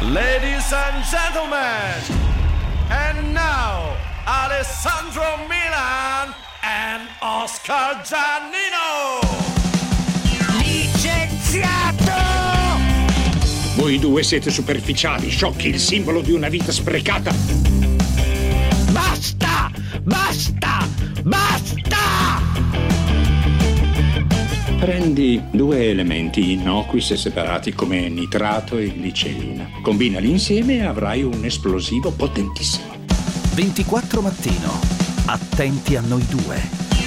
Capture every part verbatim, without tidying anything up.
Ladies and gentlemen, and now Alessandro Milan and Oscar Giannino. Licenziato! Voi due siete superficiali, sciocchi, il simbolo di una vita sprecata. Basta! Basta! Basta! Prendi due elementi innocui se separati come nitrato e glicerina. Combinali insieme e avrai un esplosivo potentissimo. ventiquattro mattino. Attenti a noi due.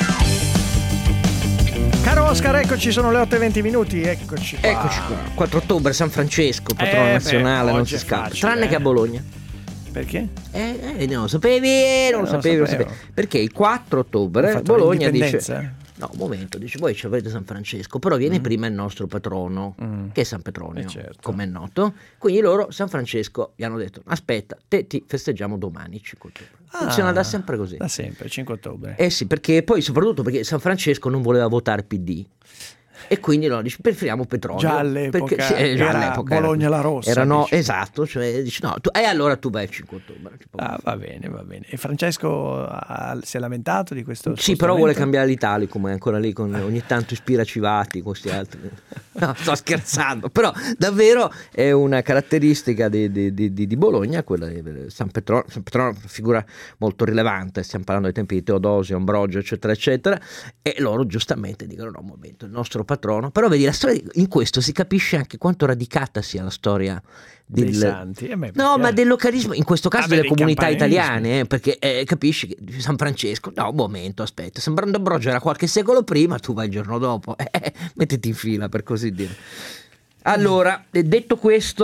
Caro Oscar, eccoci, sono le otto e venti minuti, eccoci qua. Eccoci qua, quattro ottobre, San Francesco, patrono Eh, nazionale, beh, non oggi si è scappa. facile, Tranne eh. che a Bologna. Perché? Eh, eh, non lo sapevi, eh, non lo Non lo sapevi, non lo sapevo. sapevi. Perché il quattro Hai ottobre fatto Bologna l'indipendenza? dice... No, un momento, dice, voi ci avete San Francesco, però viene mm. prima il nostro patrono, mm. che è San Petronio, eh certo. come è noto. Quindi loro, San Francesco, gli hanno detto, aspetta, te ti festeggiamo domani, cinque ottobre. Funziona Ah, da sempre così. Da sempre, cinque ottobre. Eh sì, perché poi soprattutto perché San Francesco non voleva votare P D. E quindi no, dice, preferiamo Petronio. Già all'epoca perché, sì, eh, già era all'epoca Bologna era, la rossa. Era no, dici. esatto, cioè dici no, tu, e allora tu vai il cinque ottobre. Tipo. Ah, va bene, va bene. E Francesco ha, si è lamentato di questo? Sì, però vuole cambiare l'Italicum, è ancora lì, con, ogni tanto ispira Civati, con questi altri. No, sto scherzando, però davvero è una caratteristica di, di, di, di Bologna, quella di San Petronio. San Petronio è una figura molto rilevante, stiamo parlando dei tempi di Teodosio, Ambrogio, eccetera, eccetera, e loro giustamente dicono no, un momento, il nostro patrono, però vedi, la storia, in questo si capisce anche quanto radicata sia la storia del, dei santi. Eh beh, no, perché... ma del localismo, in questo caso ah, beh, delle dei comunità campaneschi. italiane, eh, perché eh, capisci che San Francesco, no, un momento, aspetta, San Ambrogio era qualche secolo prima, tu vai il giorno dopo, eh, mettiti in fila, per così dire. Allora, detto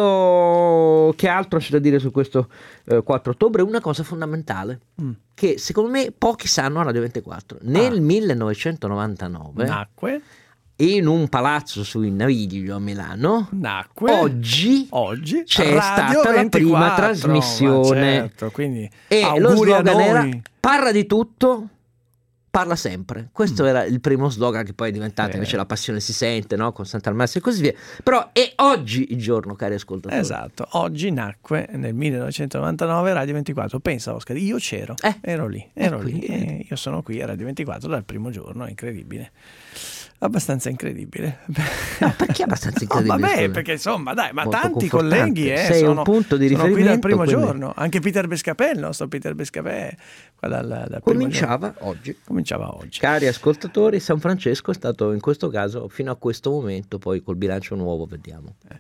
questo, che altro c'è da dire su questo eh, quattro ottobre? Una cosa fondamentale, mm. che secondo me pochi sanno a Radio ventiquattro. Nel ah. millenovecentonovantanove nacque in un palazzo sui Naviglio a Milano, nacque oggi, oggi c'è Radio stata ventiquattro, la prima trasmissione. Certo, quindi e lo slogan era parla di tutto, parla sempre. Questo mm. era il primo slogan, che poi è diventato eh. invece La passione si sente, no? Con Sant'Almassi e così via. Però è oggi il giorno, cari ascoltatori. Esatto, oggi nacque nel millenovecentonovantanove Radio ventiquattro. Pensa, Oscar, io c'ero, eh. ero lì, ero eh, lì quindi, e io sono qui a Radio ventiquattro dal primo giorno, è incredibile. Abbastanza incredibile. No, perché abbastanza incredibile? Oh, vabbè, perché insomma, dai, ma molto tanti colleghi eh, sei sono, un punto di sono riferimento qui dal primo quindi... giorno. Anche Peter Bescapè, il nostro Peter Bescapè, qua dal, dal primo cominciava giorno. oggi. Cominciava oggi. Cari ascoltatori, San Francesco è stato in questo caso fino a questo momento, poi col bilancio nuovo vediamo. Eh.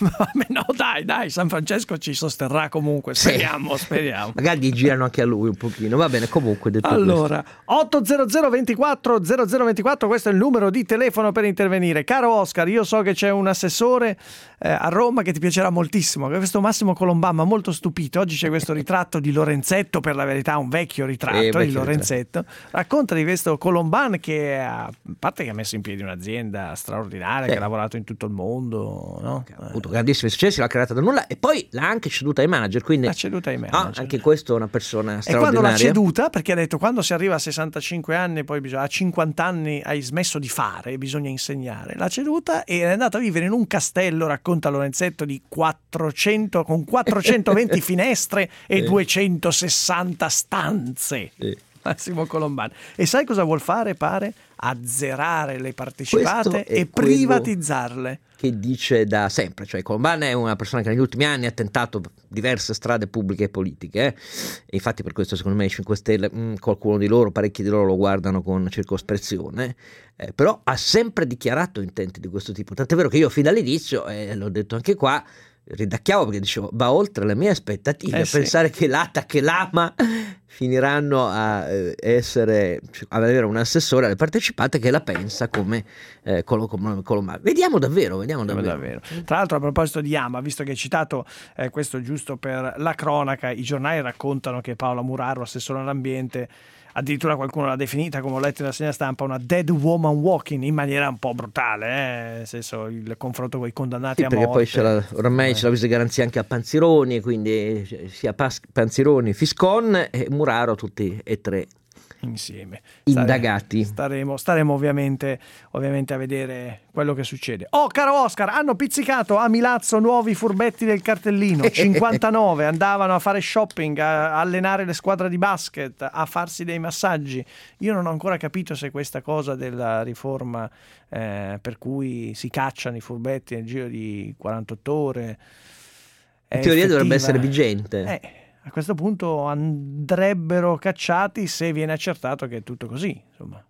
No, dai, dai, San Francesco ci sosterrà comunque, speriamo, sì. speriamo. Magari gli girano anche a lui un pochino, va bene, comunque detto allora, questo. otto zero zero ventiquattro zero zero ventiquattro, questo è il numero di telefono per intervenire. Caro Oscar, io so che c'è un assessore eh, a Roma che ti piacerà moltissimo, che è questo Massimo Colomban, ma molto stupito. Oggi c'è questo ritratto di Lorenzetto, per la verità un vecchio ritratto eh, vecchio di Lorenzetto. Ritratto. Racconta di questo Colomban che ha, a parte che ha messo in piedi un'azienda straordinaria, sì. che ha lavorato in tutto il mondo, no? Ha avuto grandissimi successi, l'ha creata da nulla e poi l'ha anche ceduta ai manager, quindi l'ha ceduta ai manager. Ah, anche questo è una persona straordinaria. E quando l'ha ceduta, perché ha detto quando si arriva a sessantacinque anni, poi bisogna, a cinquanta anni hai smesso di fare, bisogna insegnare, l'ha ceduta e è andata a vivere in un castello, racconta Lorenzetto, di quattrocento con quattrocentoventi finestre e eh. duecentosessanta stanze. Eh. Massimo Colomban. E sai cosa vuol fare? Pare azzerare le partecipate e privatizzarle. Che dice da sempre, cioè Colomban è una persona che negli ultimi anni ha tentato diverse strade pubbliche e politiche, eh? E infatti per questo secondo me i cinque Stelle, mh, qualcuno di loro, parecchi di loro lo guardano con circospezione, eh, però ha sempre dichiarato intenti di questo tipo, tant'è vero che io fin dall'inizio, e eh, l'ho detto anche qua, ridacchiavo perché dicevo va oltre le mie aspettative, eh a sì. pensare che l'A T A che l'Ama finiranno a eh, essere a avere un assessore alle partecipate che la pensa come eh, Colomban. Vediamo davvero, vediamo davvero. davvero. Tra l'altro, a proposito di Ama, visto che hai citato eh, questo giusto per la cronaca, i giornali raccontano che Paola Muraro, assessore all'ambiente, addirittura qualcuno l'ha definita, come ho letto nella segna stampa, una dead woman walking, in maniera un po' brutale, eh? Nel senso, il confronto con i condannati sì, a perché morte. Perché poi c'è la, ormai eh. c'è l'avviso di garanzia anche a Panzironi, quindi sia Pas- Panzironi, Fiscon e Muraro, tutti e tre insieme. Indagati. Staremo, staremo ovviamente, ovviamente a vedere quello che succede. Oh, caro Oscar, hanno pizzicato a Milazzo nuovi furbetti del cartellino, cinquantanove, andavano a fare shopping, a allenare le squadre di basket, a farsi dei massaggi. Io non ho ancora capito se questa cosa della riforma eh, per cui si cacciano i furbetti nel giro di quarantotto ore in teoria dovrebbe essere vigente. Eh, a questo punto andrebbero cacciati se viene accertato che è tutto così, insomma.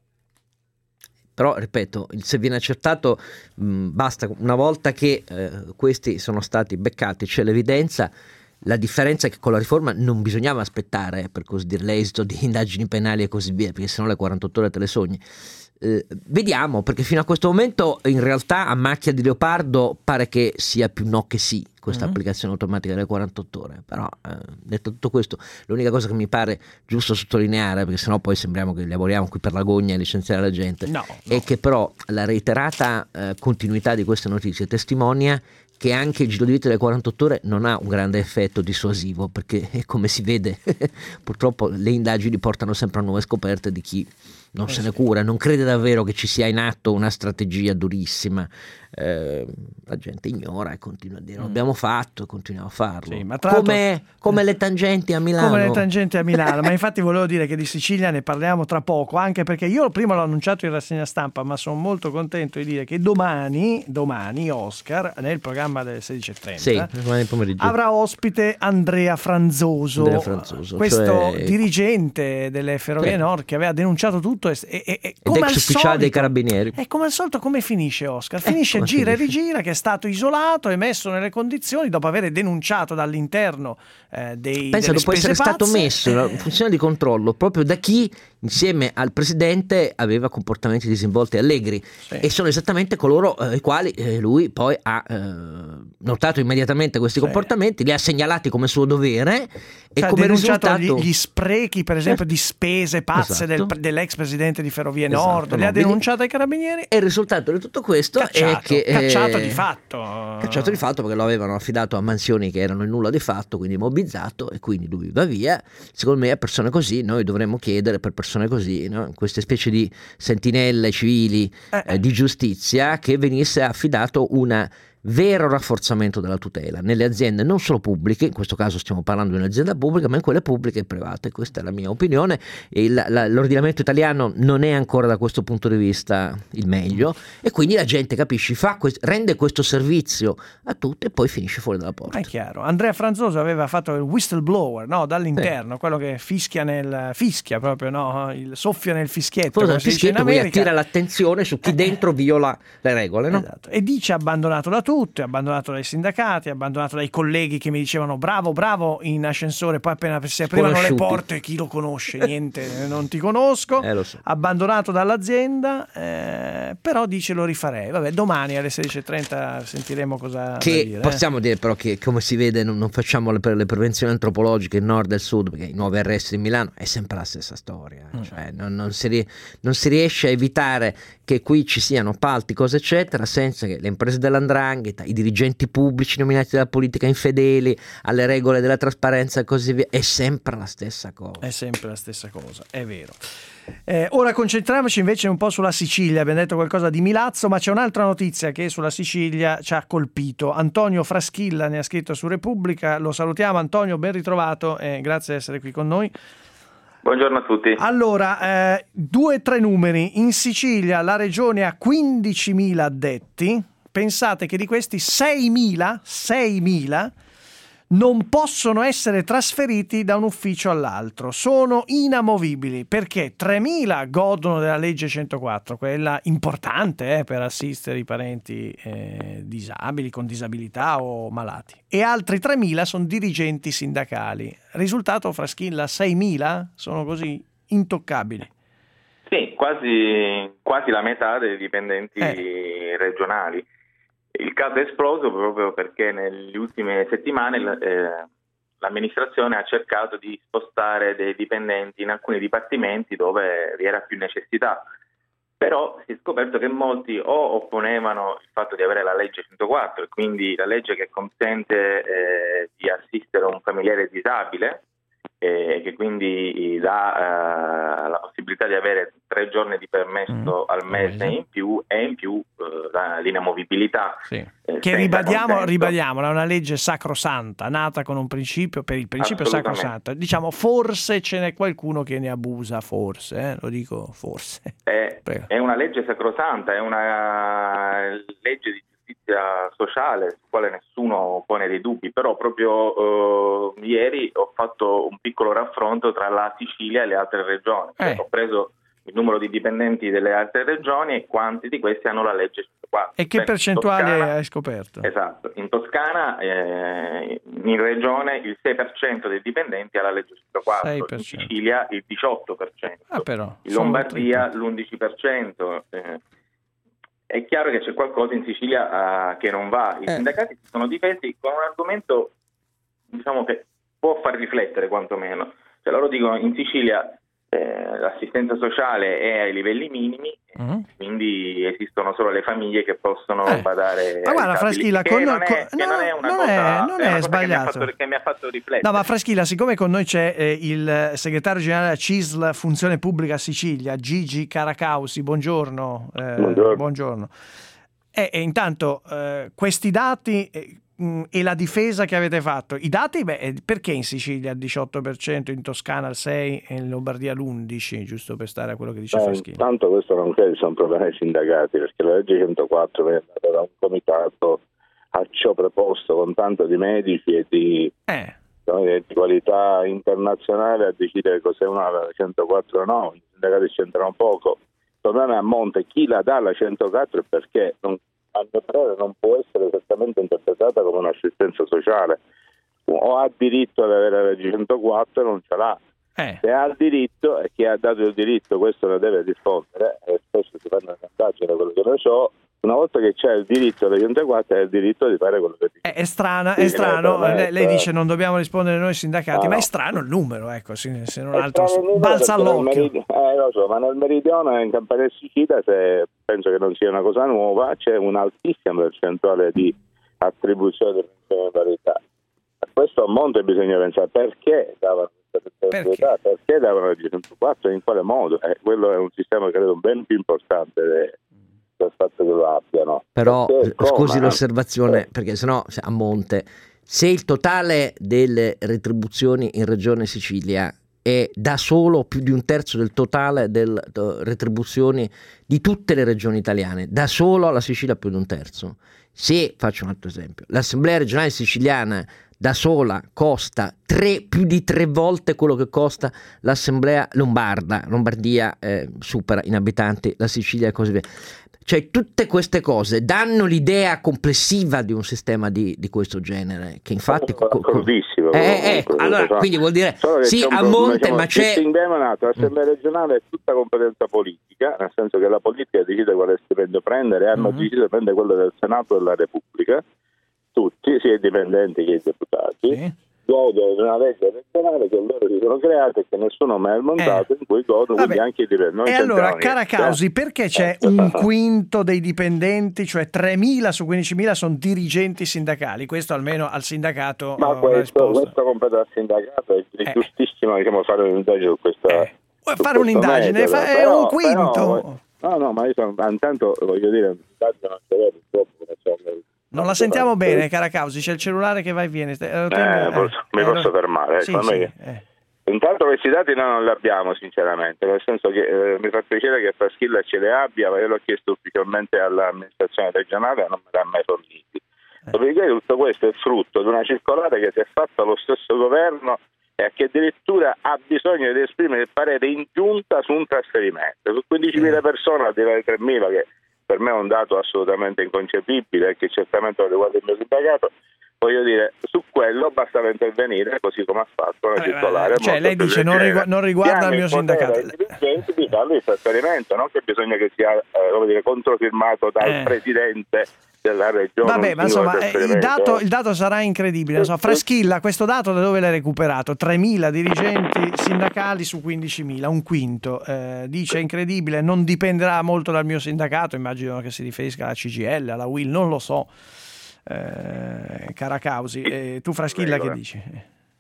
Però, ripeto, se viene accertato, mh, basta una volta che eh, questi sono stati beccati, c'è l'evidenza. La differenza è che con la riforma non bisognava aspettare, per così dire, l'esito di indagini penali e così via, perché sennò le quarantotto ore te le sogni. Eh, vediamo, perché fino a questo momento in realtà a macchia di leopardo pare che sia più no che sì questa mm-hmm. applicazione automatica delle quarantotto ore. Però eh, detto tutto questo, l'unica cosa che mi pare giusto sottolineare, perché sennò poi sembriamo che lavoriamo qui per la gogna e licenziare la gente, no, è no. che però la reiterata eh, continuità di queste notizie testimonia che anche il giro di vita delle quarantotto ore non ha un grande effetto dissuasivo, perché come si vede purtroppo le indagini portano sempre a nuove scoperte di chi non eh se sì. ne cura, non crede davvero che ci sia in atto una strategia durissima. Eh, la gente ignora e continua a dire mm. l'abbiamo fatto e continuiamo a farlo, sì, ma tra come, come le tangenti a Milano come le tangenti a Milano ma infatti volevo dire che di Sicilia ne parliamo tra poco, anche perché io prima l'ho annunciato in rassegna stampa, ma sono molto contento di dire che domani domani Oscar nel programma del sedici e trenta sì, domani pomeriggio avrà ospite Andrea Franzoso, Andrea Franzoso questo cioè... dirigente delle Ferrovie sì. Nord che aveva denunciato tutto e, e, e, ed come ex al ufficiale solito, dei carabinieri. E come al solito come finisce Oscar? Finisce eh, gira finisce? e rigira che è stato isolato e messo nelle condizioni dopo aver denunciato dall'interno eh, dei pensa dopo essere pazze, stato messo in eh... una funzione di controllo proprio da chi insieme al presidente aveva comportamenti disinvolti e allegri sì. e sono esattamente coloro eh, i quali eh, lui poi ha eh, notato immediatamente questi sì. comportamenti, li ha segnalati come suo dovere e cioè, come risultato risultato gli, gli sprechi per esempio eh, di spese pazze esatto. del, dell'ex presidente di Ferrovie esatto, Nord, li no, ha denunciato ai carabinieri e il risultato di tutto questo cacciato, è che cacciato eh, di fatto cacciato di fatto perché lo avevano affidato a mansioni che erano in nulla di fatto, quindi mobbizzato, e quindi lui va via. Secondo me a persone così noi dovremmo chiedere, per persone così, no? queste specie di sentinelle civili eh. Eh, di giustizia, che venisse affidato una vero rafforzamento della tutela nelle aziende non solo pubbliche, in questo caso stiamo parlando di un'azienda pubblica, ma in quelle pubbliche e private. Questa è la mia opinione. Il, la, l'ordinamento italiano non è ancora da questo punto di vista il meglio e quindi la gente, capisci, fa quest- rende questo servizio a tutti e poi finisce fuori dalla porta. È chiaro. Andrea Franzoso aveva fatto il whistleblower, no? Dall'interno, eh. quello che fischia nel fischia proprio, no? Il soffia nel fischietto, il fischietto poi attira l'attenzione su chi eh. dentro viola le regole, no? Esatto. E dice abbandonato da tutto, è abbandonato dai sindacati, è abbandonato dai colleghi che mi dicevano bravo bravo in ascensore, poi appena si aprivano le porte chi lo conosce, niente, non ti conosco, eh, lo so. abbandonato dall'azienda, eh, però dice lo rifarei. Vabbè, domani alle sedici e trenta sentiremo cosa che dire, possiamo eh. dire però che come si vede non, non facciamo le, le prevenzioni antropologiche in nord e sud, perché i nuovi arresti di Milano è sempre la stessa storia, mm. cioè non, non, si, non si riesce a evitare che qui ci siano appalti, cose eccetera, senza che le imprese dell'andrangheta, i dirigenti pubblici nominati dalla politica infedeli alle regole della trasparenza e così via, è sempre la stessa cosa. È sempre la stessa cosa, è vero. Eh, ora concentriamoci invece un po' sulla Sicilia. Abbiamo detto qualcosa di Milazzo, ma c'è un'altra notizia che sulla Sicilia ci ha colpito. Antonio Fraschilla ne ha scritto su Repubblica. Lo salutiamo Antonio, ben ritrovato e grazie di essere qui con noi. Buongiorno a tutti. Allora, eh, due o tre numeri. In Sicilia la regione ha quindicimila addetti. Pensate che di questi seimila non possono essere trasferiti da un ufficio all'altro, sono inamovibili perché tremila godono della legge centoquattro, quella importante eh, per assistere i parenti eh, disabili, con disabilità o malati, e altri tremila sono dirigenti sindacali. Risultato, Fraschilla, seimila sono così intoccabili. Sì, quasi, quasi la metà dei dipendenti eh. regionali. Il caso è esploso proprio perché nelle ultime settimane eh, l'amministrazione ha cercato di spostare dei dipendenti in alcuni dipartimenti dove vi era più necessità, però si è scoperto che molti o opponevano il fatto di avere la legge centoquattro, quindi la legge che consente eh, di assistere un familiare disabile, e che quindi dà uh, la possibilità di avere tre giorni di permesso mm, al mese in più e in più uh, la l'inamovibilità. Sì. Eh, che ribadiamo, ribadiamola, è una legge sacrosanta, nata con un principio, per il principio sacrosanto. Diciamo, forse ce n'è qualcuno che ne abusa, forse, eh? Lo dico forse. È, è una legge sacrosanta, è una legge di giustizia sociale su quale nessuno pone dei dubbi, però proprio uh, ieri ho fatto un piccolo raffronto tra la Sicilia e le altre regioni. Eh. Ho preso il numero di dipendenti delle altre regioni e quanti di questi hanno la legge centoquattro. E che Beh, percentuale Toscana, hai scoperto? Esatto, in Toscana, eh, in regione il sei per cento dei dipendenti ha la legge centoquattro, sei per cento. In Sicilia il diciotto per cento, ah, però, in Lombardia l'undici per cento. Eh, È chiaro che c'è qualcosa in Sicilia uh, che non va. I eh. sindacati si sono difesi con un argomento, diciamo, che può far riflettere quantomeno. Cioè, loro dicono in Sicilia eh, l'assistenza sociale è ai livelli minimi, mm. quindi esistono solo le famiglie che possono eh. badare. Ma guarda, Fraschilla, con non, noi, è, no, non è una non cosa, è, non è, una è cosa sbagliato. Che mi, fatto, che mi ha fatto riflettere. No, ma Fraschilla, siccome con noi c'è eh, il segretario generale della C I S L Funzione Pubblica Sicilia, Gigi Caracausi, buongiorno. Eh, buongiorno. buongiorno. E, e intanto eh, questi dati eh, mh, e la difesa che avete fatto, i dati, beh, perché in Sicilia il diciotto per cento, in Toscana il sei per cento e in Lombardia l'undici per cento, giusto per stare a quello che dice Beh, Fraschilla? Intanto questo non credo sia un problema dei sindacati, perché la legge centoquattro viene data da un comitato a ciò preposto con tanto di medici e di, eh. di qualità internazionale a decidere cos'è una centoquattro o no. I sindacati c'entrano poco. Il problema è a monte chi la dà la centoquattro e perché non, a mio parere non può essere esattamente interpretata come un'assistenza sociale. O ha diritto ad avere la legge centoquattro o non ce l'ha. Eh. Se ha il diritto e chi ha dato il diritto questo ne deve rispondere, e spesso si fanno vantaggio da quello che ne so. Una volta che c'è il diritto alla centoquattro è il diritto di fare quello che dice. È, è strano, è strano. Lei, lei dice non dobbiamo rispondere noi sindacati, no, ma è strano il numero, ecco, se, se non altro balza all'occhio. Merid- eh, lo so, ma nel meridione, in Campania e Sicilia, se penso che non sia una cosa nuova, c'è un'altissima percentuale di attribuzione di pensionabilità. A questo a monte bisogna pensare perché davano perché, perché davano la centoquattro e in quale modo. Eh, quello è un sistema credo ben più importante de- del fatto che lo abbiano. Però perché, scusi come, l'osservazione, eh. perché sennò a monte, se il totale delle retribuzioni in Regione Sicilia è da solo più di un terzo del totale delle retribuzioni di tutte le regioni italiane, da solo la Sicilia più di un terzo. Se, faccio un altro esempio, l'Assemblea regionale siciliana da sola costa tre, più di tre volte quello che costa l'Assemblea lombarda, Lombardia eh, supera in abitanti la Sicilia e così via. Cioè tutte queste cose danno l'idea complessiva di un sistema di, di questo genere, che infatti co- co- eh, eh, allora so. Quindi vuol dire sì a monte, diciamo, ma c'è l'Assemblea regionale è tutta competenza politica, nel senso che la politica decide quale stipendio prendere, hanno mm-hmm. deciso di prendere quello del Senato della Repubblica, tutti, sia i dipendenti che i deputati. Sì. Godono di una legge regionale che loro si sono create e che nessuno mai ha montato, eh. in cui godono quindi anche i dipendenti. E allora, Caracausi, eh. perché c'è eh. un quinto dei dipendenti, cioè tremila su quindicimila sono dirigenti sindacali? Questo almeno al sindacato. Ma questo, questo compete al sindacato, è eh. giustissimo diciamo, fare un'indagine su questa. Eh. Su fare un'indagine, fa, è però, un quinto. Però, no, no, ma io sono, intanto voglio dire, un'indagine non c'è vero, purtroppo non c'è. Non la sentiamo bene, Caracausi, c'è il cellulare che va e viene. Eh, eh, posso, eh, mi posso allora... fermare. Sì, ecco, sì, me... eh. Intanto questi dati noi non li abbiamo sinceramente, nel senso che eh, mi fa piacere che Fraschilla ce le abbia, ma io l'ho chiesto ufficialmente all'amministrazione regionale e non me l'ha mai forniti. Eh. Dopodiché tutto questo è frutto di una circolare che si è fatta lo stesso governo e che addirittura ha bisogno di esprimere il parere in giunta su un trasferimento. Su quindicimila eh. persone, al di là di tremila, che per me è un dato assolutamente inconcepibile e che certamente riguarda il mio sindacato, voglio dire, su quello bastava intervenire così come ha fatto la circolare. Cioè lei dice non, rigu- non riguarda il mio sindacato. Di farlo il trasferimento, non che bisogna che sia eh, come dire, controfirmato dal eh. presidente della regione. Vabbè, ma insomma il dato, il dato sarà incredibile. Insomma, Fraschilla, questo dato da dove l'hai recuperato? tremila dirigenti sindacali su quindicimila, un quinto. Eh, dice incredibile, non dipenderà molto dal mio sindacato, immagino che si riferisca alla C G I L, alla U I L, non lo so. Eh, Caracausi, eh, tu Fraschilla che dici?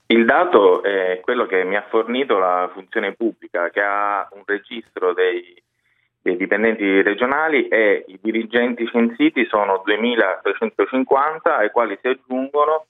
Il dato è quello che mi ha fornito la funzione pubblica, che ha un registro dei, dei dipendenti regionali, e i dirigenti censiti sono duemilatrecentocinquanta, ai quali si aggiungono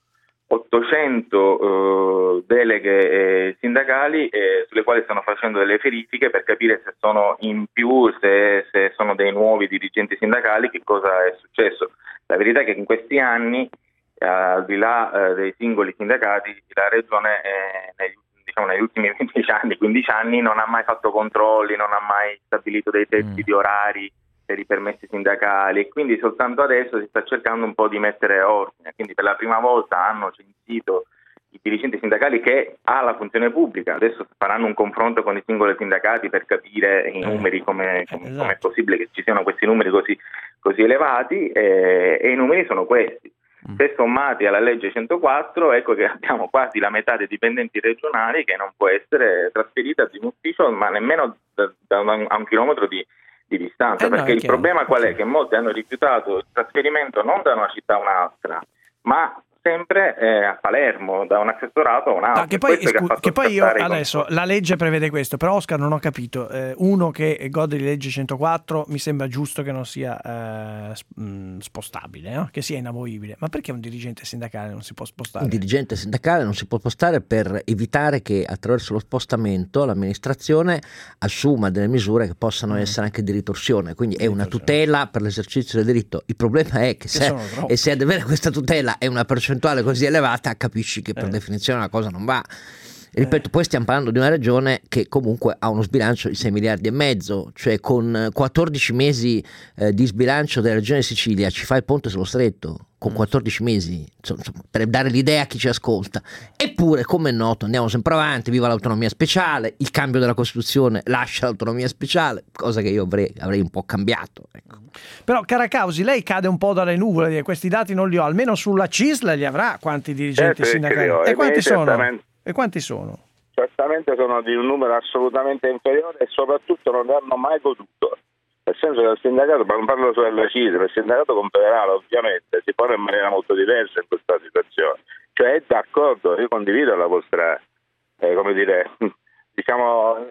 ottocento eh, deleghe eh, sindacali eh, sulle quali stanno facendo delle verifiche per capire se sono in più, se, se sono dei nuovi dirigenti sindacali, che cosa è successo. La verità è che in questi anni, eh, al di là eh, dei singoli sindacati, la Regione eh, negli, diciamo, negli ultimi quindici anni, quindici anni non ha mai fatto controlli, non ha mai stabilito dei tetti mm. di orari per i permessi sindacali, e quindi soltanto adesso si sta cercando un po' di mettere ordine. Quindi per la prima volta hanno censito i dirigenti sindacali che ha la funzione pubblica. Adesso faranno un confronto con i singoli sindacati per capire i numeri, come, come, esatto. come è possibile che ci siano questi numeri così, così elevati, e, e i numeri sono questi. Se sommati alla legge centoquattro, ecco che abbiamo quasi la metà dei dipendenti regionali che non può essere trasferita di un ufficio, ma nemmeno da, da un, a un chilometro di, di distanza, eh perché no, il chiaro. problema qual è? Che molti hanno rifiutato il trasferimento non da una città a un'altra, ma sempre eh, a Palermo, da un assessorato a un altro. Ah, che poi, che, scu- che poi io adesso la legge prevede questo, però Oscar non ho capito, eh, uno che gode di legge centoquattro mi sembra giusto che non sia eh, spostabile, no? Che sia inamovibile, ma perché un dirigente sindacale non si può spostare? Un dirigente sindacale non si può spostare per evitare che attraverso lo spostamento l'amministrazione assuma delle misure che possano mm. essere anche di ritorsione, quindi è una tutela per l'esercizio del diritto. Il problema è che, che se, e se ad avere questa tutela è una percentuale così elevata, capisci che per eh. definizione la cosa non va. E ripeto, poi stiamo parlando di una regione che comunque ha uno sbilancio di sei miliardi e mezzo, cioè con quattordici mesi eh, di sbilancio della regione Sicilia ci fa il ponte sullo stretto, con quattordici mesi, insomma, per dare l'idea a chi ci ascolta. Eppure, come è noto, andiamo sempre avanti, viva l'autonomia speciale, il cambio della Costituzione lascia l'autonomia speciale, cosa che io avrei, avrei un po' cambiato, ecco. Però Caracausi, lei cade un po' dalle nuvole, questi dati non li ho, almeno sulla C I S L li avrà quanti dirigenti certo sindacali? E quanti sono? E quanti sono? Certamente sono di un numero assolutamente inferiore e soprattutto non ne hanno mai goduto. Nel senso che il sindacato, ma non parlo solo della C I S L, il sindacato confederale ovviamente si pone in maniera molto diversa in questa situazione. Cioè è d'accordo, io condivido la vostra, eh, come dire, diciamo,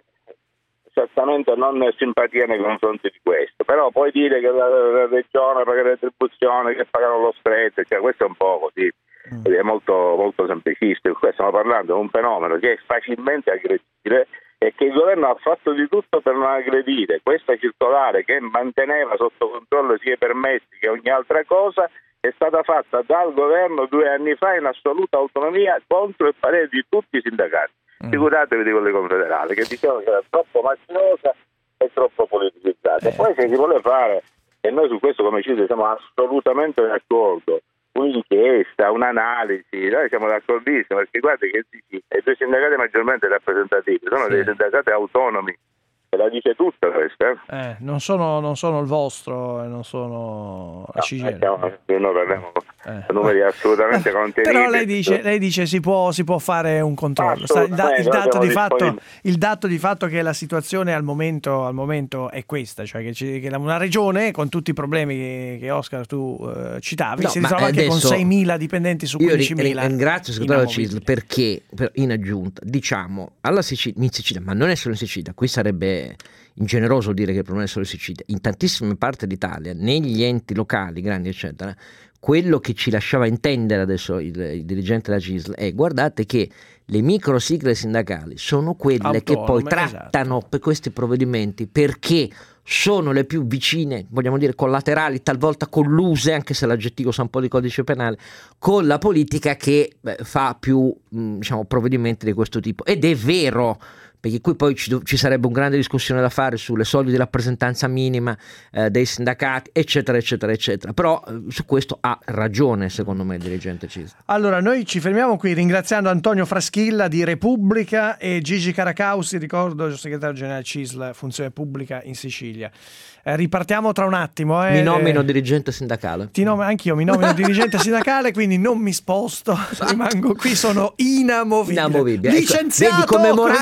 certamente non simpatia nei confronti di questo, però puoi dire che la, la regione paga le retribuzioni, che pagano lo stretto, cioè questo è un po' così. È molto, molto semplicistico. Qua stiamo parlando di un fenomeno che è facilmente aggredibile e che il governo ha fatto di tutto per non aggredire. Questa circolare, che manteneva sotto controllo sia i permessi che ogni altra cosa, è stata fatta dal governo due anni fa in assoluta autonomia contro il parere di tutti i sindacati. Mm. Figuratevi di quelle confederali che dicevano che era troppo macchinosa e troppo politicizzata. E poi se si vuole fare, e noi su questo come ci siamo assolutamente d'accordo, un'inchiesta, un'analisi, noi siamo d'accordissimo, perché guardi che i due sindacati maggiormente rappresentativi sono sì. dei sindacati autonomi, e la dice tutta questa. Eh? Eh, non sono non sono il vostro, non sono la C G I L. No, noi parliamo eh. numeri assolutamente contenuti. Però lei dice, lei dice si può si può fare un controllo. Sta, il, da, il dato di fatto il dato di fatto che la situazione al momento al momento è questa, cioè che, ci, che una regione con tutti i problemi che, che Oscar tu uh, citavi no, si ritrova anche con seimila dipendenti su quindicimila. Io ringrazio il segretario C I S L perché per, in aggiunta diciamo alla Sicilia, in Sicilia, ma non è solo in Sicilia, qui sarebbe ingeneroso dire che il problema è solo in Sicilia, in tantissime parti d'Italia, negli enti locali grandi eccetera, quello che ci lasciava intendere adesso il, il dirigente della C I S L è guardate che le micro sigle sindacali sono quelle Autonome, che poi trattano esatto. per questi provvedimenti perché sono le più vicine, vogliamo dire collaterali, talvolta colluse, anche se l'aggettivo sa un po' di codice penale, con la politica che beh, fa più mh, diciamo provvedimenti di questo tipo. Ed è vero, perché qui poi ci, ci sarebbe un grande discussione da fare sulle soldi di rappresentanza minima eh, dei sindacati eccetera eccetera eccetera, però eh, su questo ha ragione secondo me il dirigente C I S L. Allora noi ci fermiamo qui ringraziando Antonio Fraschilla di Repubblica e Gigi Caracausi, ricordo segretario generale C I S L Funzione Pubblica in Sicilia. Eh, ripartiamo tra un attimo. Eh. Mi nomino dirigente sindacale. Ti nom- anch'io mi nomino dirigente sindacale, quindi non mi sposto, rimango qui, sono inamovibile. Inamovibile. Licenziato, ecco, vedi come Moratti che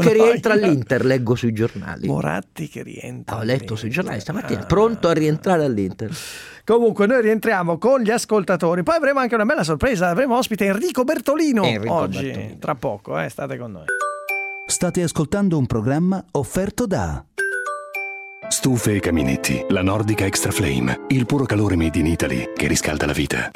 che rientra all'Inter, leggo sui giornali. Moratti che rientra. Ho letto sui giornali stamattina, pronto a rientrare all'Inter. Comunque noi rientriamo con gli ascoltatori, poi avremo anche una bella sorpresa, avremo ospite Enrico Bertolino Enrico oggi, Bertolino. tra poco, eh, state con noi. State ascoltando un programma offerto da Stufe e caminetti, la Nordica Extra Flame, il puro calore made in Italy che riscalda la vita.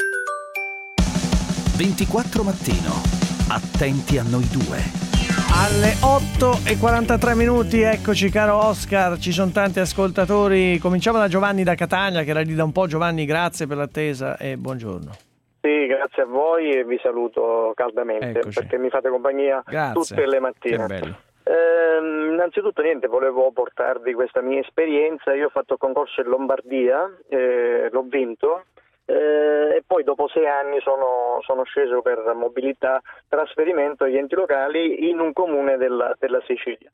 ventiquattro Mattino. Attenti a noi due. Alle otto e quarantatré minuti, eccoci caro Oscar, ci sono tanti ascoltatori, cominciamo da Giovanni da Catania che era lì da un po'. Giovanni, grazie per l'attesa e buongiorno. Sì, grazie a voi e vi saluto caldamente. Eccoci. Perché mi fate compagnia grazie. Tutte le mattine. Che bello. Eh, innanzitutto niente, volevo portarvi questa mia esperienza. Io ho fatto il concorso in Lombardia, eh, l'ho vinto. Eh, e poi dopo sei anni sono, sono sceso per mobilità, trasferimento agli enti locali in un comune della, della Sicilia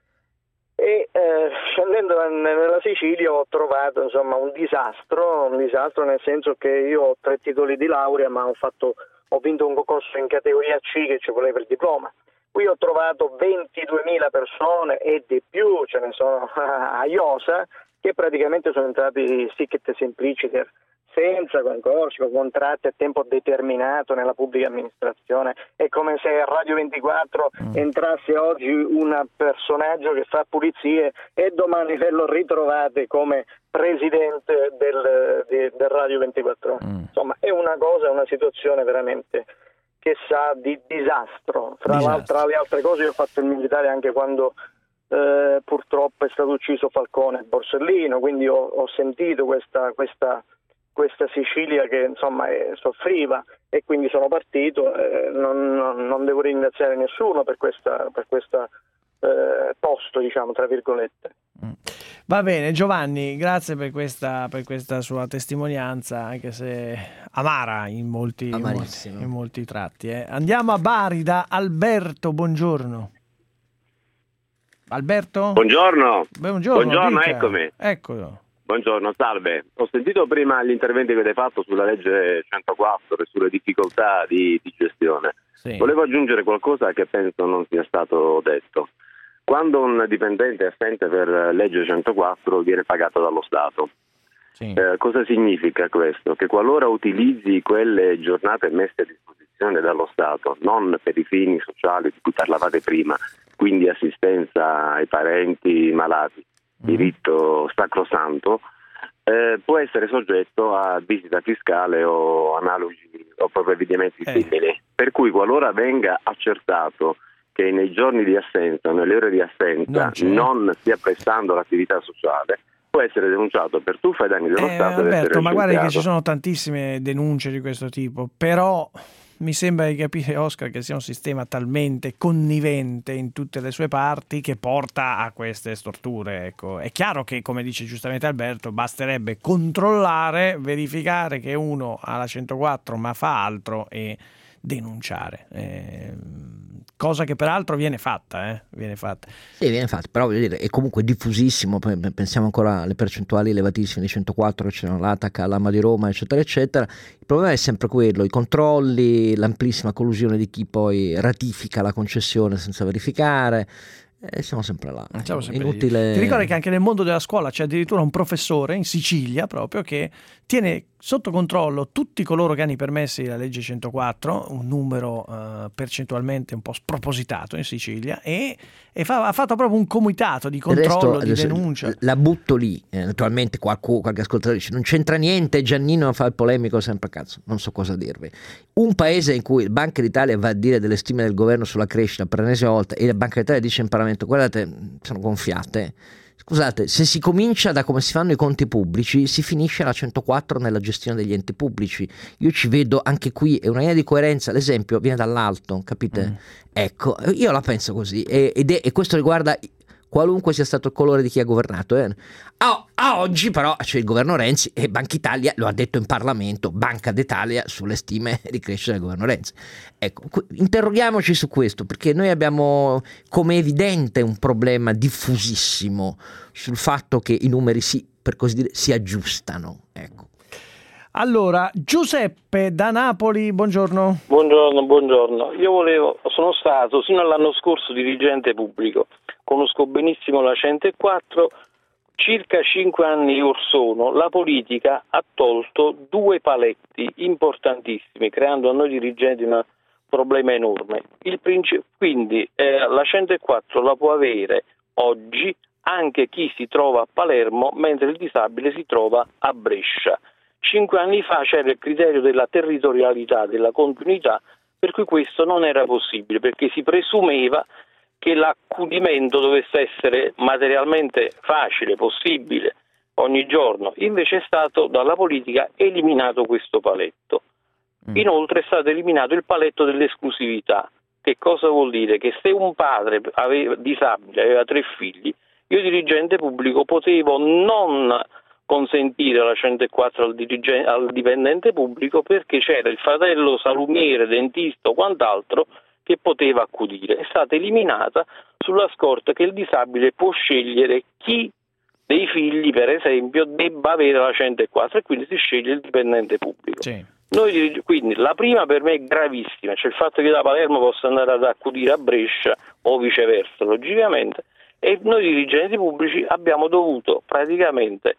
e eh, scendendo nella Sicilia ho trovato insomma un disastro, un disastro nel senso che io ho tre titoli di laurea ma ho, fatto, ho vinto un concorso in categoria C che ci voleva il diploma. Qui ho trovato ventiduemila persone e di più, ce ne sono a Iosa, che praticamente sono entrati sic et simpliciter, senza concorsi, con contratti a tempo determinato nella pubblica amministrazione. È come se a Radio ventiquattro mm. entrasse oggi un personaggio che fa pulizie e domani ve lo ritrovate come presidente del, di, del Radio ventiquattro. Mm. Insomma, è una cosa, una situazione veramente che sa di disastro. Fra, disastro. tra le altre cose io ho fatto il militare anche quando eh, purtroppo è stato ucciso Falcone a Borsellino, quindi ho, ho sentito questa... questa questa Sicilia che insomma eh, soffriva e quindi sono partito, eh, non, non, non devo ringraziare nessuno per questa per questa eh, posto, diciamo, tra virgolette. Va bene Giovanni, grazie per questa per questa sua testimonianza, anche se amara in molti, in molti, in molti tratti. Eh. Andiamo a Bari da Alberto, buongiorno. Alberto? Buongiorno. Buongiorno, buongiorno dica. eccomi. Eccolo. Buongiorno, salve. Ho sentito prima gli interventi che avete fatto sulla legge centoquattro e sulle difficoltà di, di gestione. Sì. Volevo aggiungere qualcosa che penso non sia stato detto. Quando un dipendente è assente per legge centoquattro viene pagato dallo Stato. Sì. Eh, cosa significa questo? Che qualora utilizzi quelle giornate messe a disposizione dallo Stato, non per i fini sociali di cui parlavate prima, quindi assistenza ai parenti malati, diritto sacrosanto, eh, può essere soggetto a visita fiscale o analoghi o provvedimenti simili. Eh. Per cui qualora venga accertato che nei giorni di assenza, nelle ore di assenza, non, non stia prestando l'attività sociale, può essere denunciato per truffa ai danni dello eh, Stato. Alberto, ma guardi che ci sono sono tantissime denunce di questo tipo, però mi sembra di capire, Oscar, che sia un sistema talmente connivente in tutte le sue parti che porta a queste storture. Ecco. È chiaro che, come dice giustamente Alberto, basterebbe controllare, verificare che uno ha la centoquattro ma fa altro e denunciare. Eh, cosa che peraltro viene fatta, eh? viene fatta. Sì, viene fatta, però voglio dire, è comunque diffusissimo. Pensiamo ancora alle percentuali elevatissime di centoquattro che c'erano l'A T A C, l'A M A di Roma, eccetera, eccetera. Il problema è sempre quello: i controlli, l'amplissima collusione di chi poi ratifica la concessione senza verificare. Eh, siamo sempre là. Siamo sempre Inutile... Ti ricordi che anche nel mondo della scuola c'è addirittura un professore in Sicilia proprio che tiene sotto controllo tutti coloro che hanno i permessi della legge centoquattro, un numero uh, percentualmente un po' spropositato in Sicilia, e, e fa, ha fatto proprio un comitato di controllo, resto, di denuncia. La butto lì, eh, naturalmente qualcuno, qualche ascoltatore dice non c'entra niente, Giannino fa il polemico sempre a cazzo, non so cosa dirvi. Un paese in cui il Banca d'Italia va a dire delle stime del governo sulla crescita per l'ennesima volta e la Banca d'Italia dice in Parlamento guardate, sono gonfiate. Scusate, se si comincia da come si fanno i conti pubblici, si finisce alla centoquattro nella gestione degli enti pubblici. Io ci vedo anche qui, è una linea di coerenza, l'esempio viene dall'alto, capite? Mm. Ecco, io la penso così, e, ed è, e questo riguarda qualunque sia stato il colore di chi ha governato. Eh. A, a oggi però c'è il governo Renzi e Banca Italia lo ha detto in Parlamento, Banca d'Italia sulle stime di crescita del governo Renzi. Ecco, interroghiamoci su questo, perché noi abbiamo come evidente un problema diffusissimo sul fatto che i numeri si, per così dire, si aggiustano. Ecco. Allora, Giuseppe da Napoli, buongiorno. Buongiorno, buongiorno. Io volevo, sono stato sino all'anno scorso dirigente pubblico, conosco benissimo la centoquattro, circa cinque anni or sono la politica ha tolto due paletti importantissimi, creando a noi dirigenti un problema enorme. Il princip- quindi eh, la centoquattro la può avere oggi anche chi si trova a Palermo, mentre il disabile si trova a Brescia. Cinque anni fa c'era il criterio della territorialità, della continuità, per cui questo non era possibile, perché si presumeva che l'accudimento dovesse essere materialmente facile, possibile, ogni giorno. Invece è stato dalla politica eliminato questo paletto. Inoltre è stato eliminato il paletto dell'esclusività. Che cosa vuol dire? Che se un padre aveva, disabile aveva tre figli, io dirigente pubblico potevo non consentire la centoquattro al, dirigente, al dipendente pubblico, perché c'era il fratello salumiere, dentista o quant'altro che poteva accudire. È stata eliminata sulla scorta che il disabile può scegliere chi dei figli, per esempio, debba avere la centoquattro, e quindi si sceglie il dipendente pubblico. Sì. Noi, quindi la prima per me è gravissima, cioè il fatto che da Palermo possa andare ad accudire a Brescia o viceversa, logicamente, e noi dirigenti pubblici abbiamo dovuto praticamente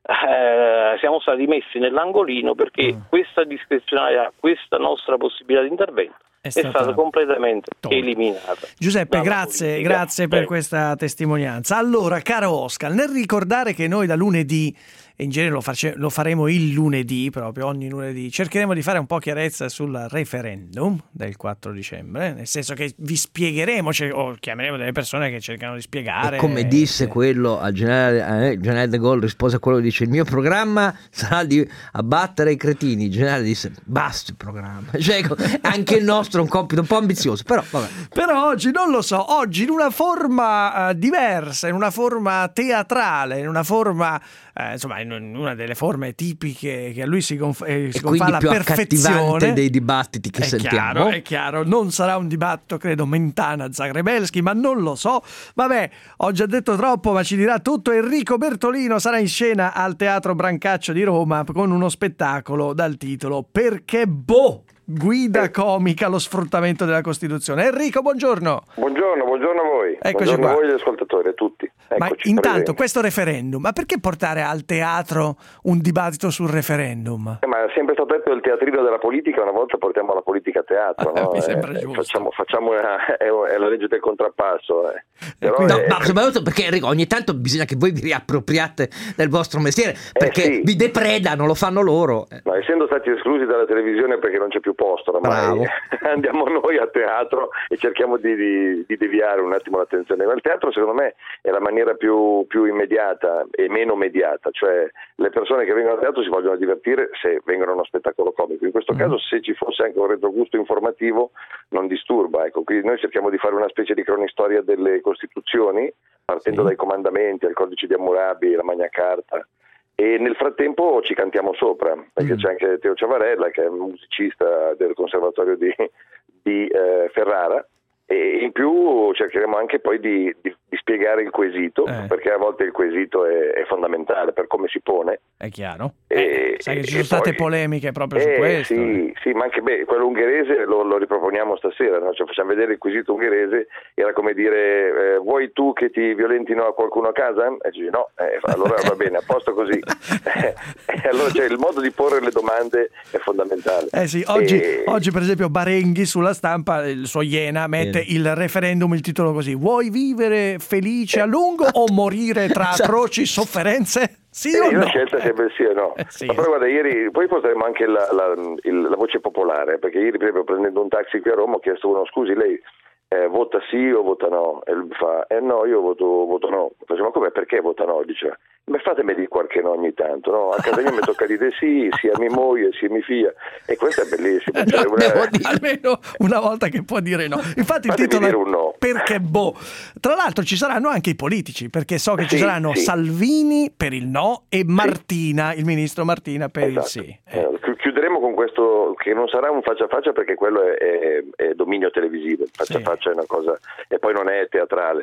Eh, siamo stati messi nell'angolino, perché mm. questa discrezionalità, questa nostra possibilità di intervento è, è stata, stata completamente tolta. Eliminata. Giuseppe, grazie, grazie per questa testimonianza. Allora, caro Oscar, nel ricordare che noi da lunedì, e in genere lo, face, lo faremo il lunedì, proprio ogni lunedì, cercheremo di fare un po' chiarezza sul referendum del quattro dicembre, nel senso che vi spiegheremo, cioè, o chiameremo delle persone che cercano di spiegare. E come disse eh, quello al generale, eh, generale de Gaulle, rispose a quello che dice: il mio programma sarà di abbattere i cretini. Il generale disse: basta il programma. Cioè, anche il nostro è un compito un po' ambizioso, però vabbè. Però oggi non lo so, oggi in una forma uh, diversa, in una forma teatrale, in una forma eh, insomma in una delle forme tipiche che a lui si, conf- eh, si confà alla perfezione dei dibattiti che è sentiamo. Chiaro, è chiaro, non sarà un dibattito, credo, Mentana-Zagrebelsky, ma non lo so. Vabbè, ho già detto troppo, ma ci dirà tutto. Enrico Bertolino sarà in scena al Teatro Brancaccio di Roma con uno spettacolo dal titolo Perché boh, guida comica allo sfruttamento della Costituzione. Enrico, buongiorno. Buongiorno, buongiorno a voi. Eccoci buongiorno qua. a voi gli ascoltatori, a tutti. Ma Eccoci, intanto presenti. questo referendum, ma perché portare al teatro un dibattito sul referendum? Eh, ma è sempre stato detto il teatrino della politica, una volta portiamo la politica a teatro, no? Mi sembra eh, giusto. Facciamo, facciamo una, è, è la legge del contrappasso. Eh. Però no, è, ma soprattutto perché, Enrico, ogni tanto bisogna che voi vi riappropriate del vostro mestiere, perché eh sì. vi depredano, lo fanno loro. Ma essendo stati esclusi dalla televisione perché non c'è più posto oramai, andiamo noi a teatro e cerchiamo di, di, di deviare un attimo l'attenzione. Ma il teatro, secondo me, è la maniera più, più immediata e meno mediata, cioè le persone che vengono a teatro si vogliono divertire se vengono a uno spettacolo comico. In questo mm. caso, se ci fosse anche un retrogusto informativo, non disturba. Ecco, quindi noi cerchiamo di fare una specie di cronistoria delle Costituzioni, partendo sì. dai comandamenti, al codice di Hammurabi, la Magna Carta. E nel frattempo ci cantiamo sopra, perché mm. c'è anche Teo Ciavarella, che è un musicista del Conservatorio di, di eh, Ferrara, e in più cercheremo anche poi di, di, di spiegare il quesito, eh. perché a volte il quesito è, è fondamentale per come si pone. È chiaro. E, Sai che ci e sono poi, state polemiche proprio eh, su questo. Sì, sì, ma anche beh, quello ungherese lo, lo riproponiamo stasera, no? Cioè, facciamo vedere il quesito ungherese, era come dire eh, vuoi tu che ti violentino a qualcuno a casa? E dici no, eh, allora va bene, a posto così. E allora cioè, il modo di porre le domande è fondamentale. Eh sì, oggi, e... oggi per esempio Barenghi sulla stampa, il suo Iena, mette eh. il referendum, il titolo così: vuoi vivere felice a lungo o morire tra atroci sofferenze? Sì eh, o la no? scelta è sempre sì o no. Eh, sì. Ma però guarda, ieri poi porteremo anche la, la, il, la voce popolare, perché ieri proprio prendendo un taxi qui a Roma ho chiesto uno: scusi, lei eh, vota sì o vota no? E lui fa: eh no, io voto, voto no. Faccio: ma come, perché vota no? Dice: ma fatemi dire qualche no ogni tanto, no? A casa mia mi tocca dire sì, sia mia moglie, sia mia figlia, e questo è bellissimo. Eh, cioè, no, una... dire, almeno una volta che può dire no. Infatti il titolo è no. Perché boh. Tra l'altro ci saranno anche i politici, perché so che sì, ci saranno sì. Salvini per il no e Martina, sì. il ministro Martina per esatto. il sì. Eh. Chiuderemo con questo, che non sarà un faccia a faccia, perché quello è, è, è dominio televisivo, il faccia a faccia è una cosa, e poi non è teatrale.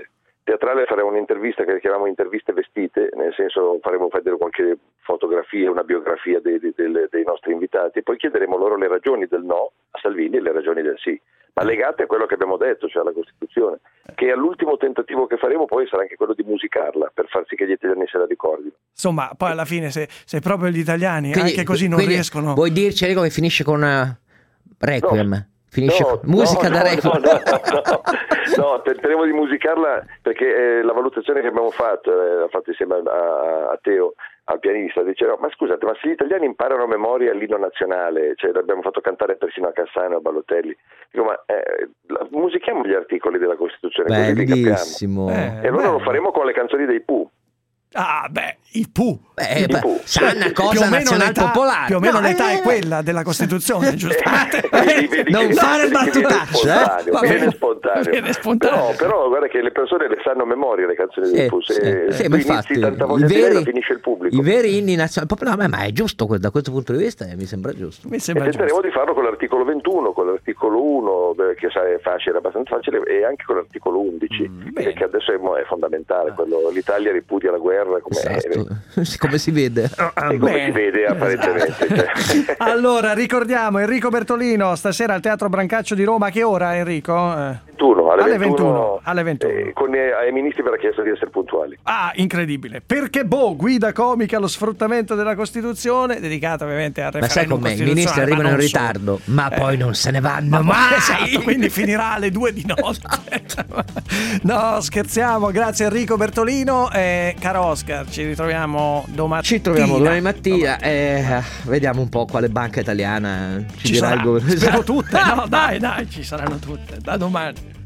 teatrale faremo un'intervista che chiamiamo interviste vestite, nel senso faremo vedere qualche fotografia, una biografia dei, dei, dei nostri invitati, poi chiederemo loro le ragioni del no a Salvini e le ragioni del sì, ma legate a quello che abbiamo detto, cioè alla Costituzione, che all'ultimo tentativo che faremo poi sarà anche quello di musicarla per far sì che gli italiani se la ricordino. Insomma, poi alla fine se, se proprio gli italiani quindi, anche così non quindi, riescono. Vuoi dirci Enrico che finisce con uh, Requiem? No. Finisce no, con musica no, da no, Requiem? No, no, no, no, tenteremo di musicarla perché eh, la valutazione che abbiamo fatto, eh, l'ha fatto insieme a, a Teo, al pianista, diceva: ma scusate, ma se gli italiani imparano a memoria l'inno nazionale, cioè l'abbiamo fatto cantare persino a Cassano e a Balotelli, dico, ma eh, musichiamo gli articoli della Costituzione, bellissimo, così li capiamo. Eh, e allora bello. Lo faremo con le canzoni dei Pooh. Ah, beh, i Pooh. Beh, beh, sa una cosa nazionale popolare. Più o meno no, l'età eh, è quella della Costituzione, giustamente. Non fare il battutaccio, eh? Viene spontaneo. Viene spontaneo. Però, però guarda che le persone le sanno a memoria le canzoni dei Pooh. Se sì, tu ma inizi infatti, tanta voglia di lei, finisce il pubblico. I veri inni nazionali popolari, ma è giusto da questo punto di vista, eh, mi sembra giusto. Mi sembra e tenteremo giusto. di farlo con l'articolo ventuno, con l'articolo uno, che sai, è facile, abbastanza facile, e anche con l'articolo undici, mm, che adesso è, è fondamentale. Quello, l'Italia ripudia la guerra come esatto. Come si vede? E come Beh, si vede apparentemente. Esatto. Allora, ricordiamo Enrico Bertolino stasera al Teatro Brancaccio di Roma. A che ora, Enrico? ventuno, alle, alle ventuno, ventuno, alle ventuno. Eh, con eh, ai ministri verrà chiesto di essere puntuali. Ah, incredibile. Perché boh, guida comica allo sfruttamento della Costituzione, dedicata ovviamente al referendum. Ma sai com'è? I ministri arrivano in ritardo, so. ma eh. poi non se ne vanno ma mai. Esatto, quindi finirà alle due di notte. No, scherziamo. Grazie Enrico Bertolino. Eh, caro Oscar, ci ritroviamo domani. Ci troviamo domani mattina. Domani. Eh, vediamo un po' quale banca italiana ci, ci dirà sarà. il governo. Spero tutte. No, dai, dai, ci saranno tutte. Da domani.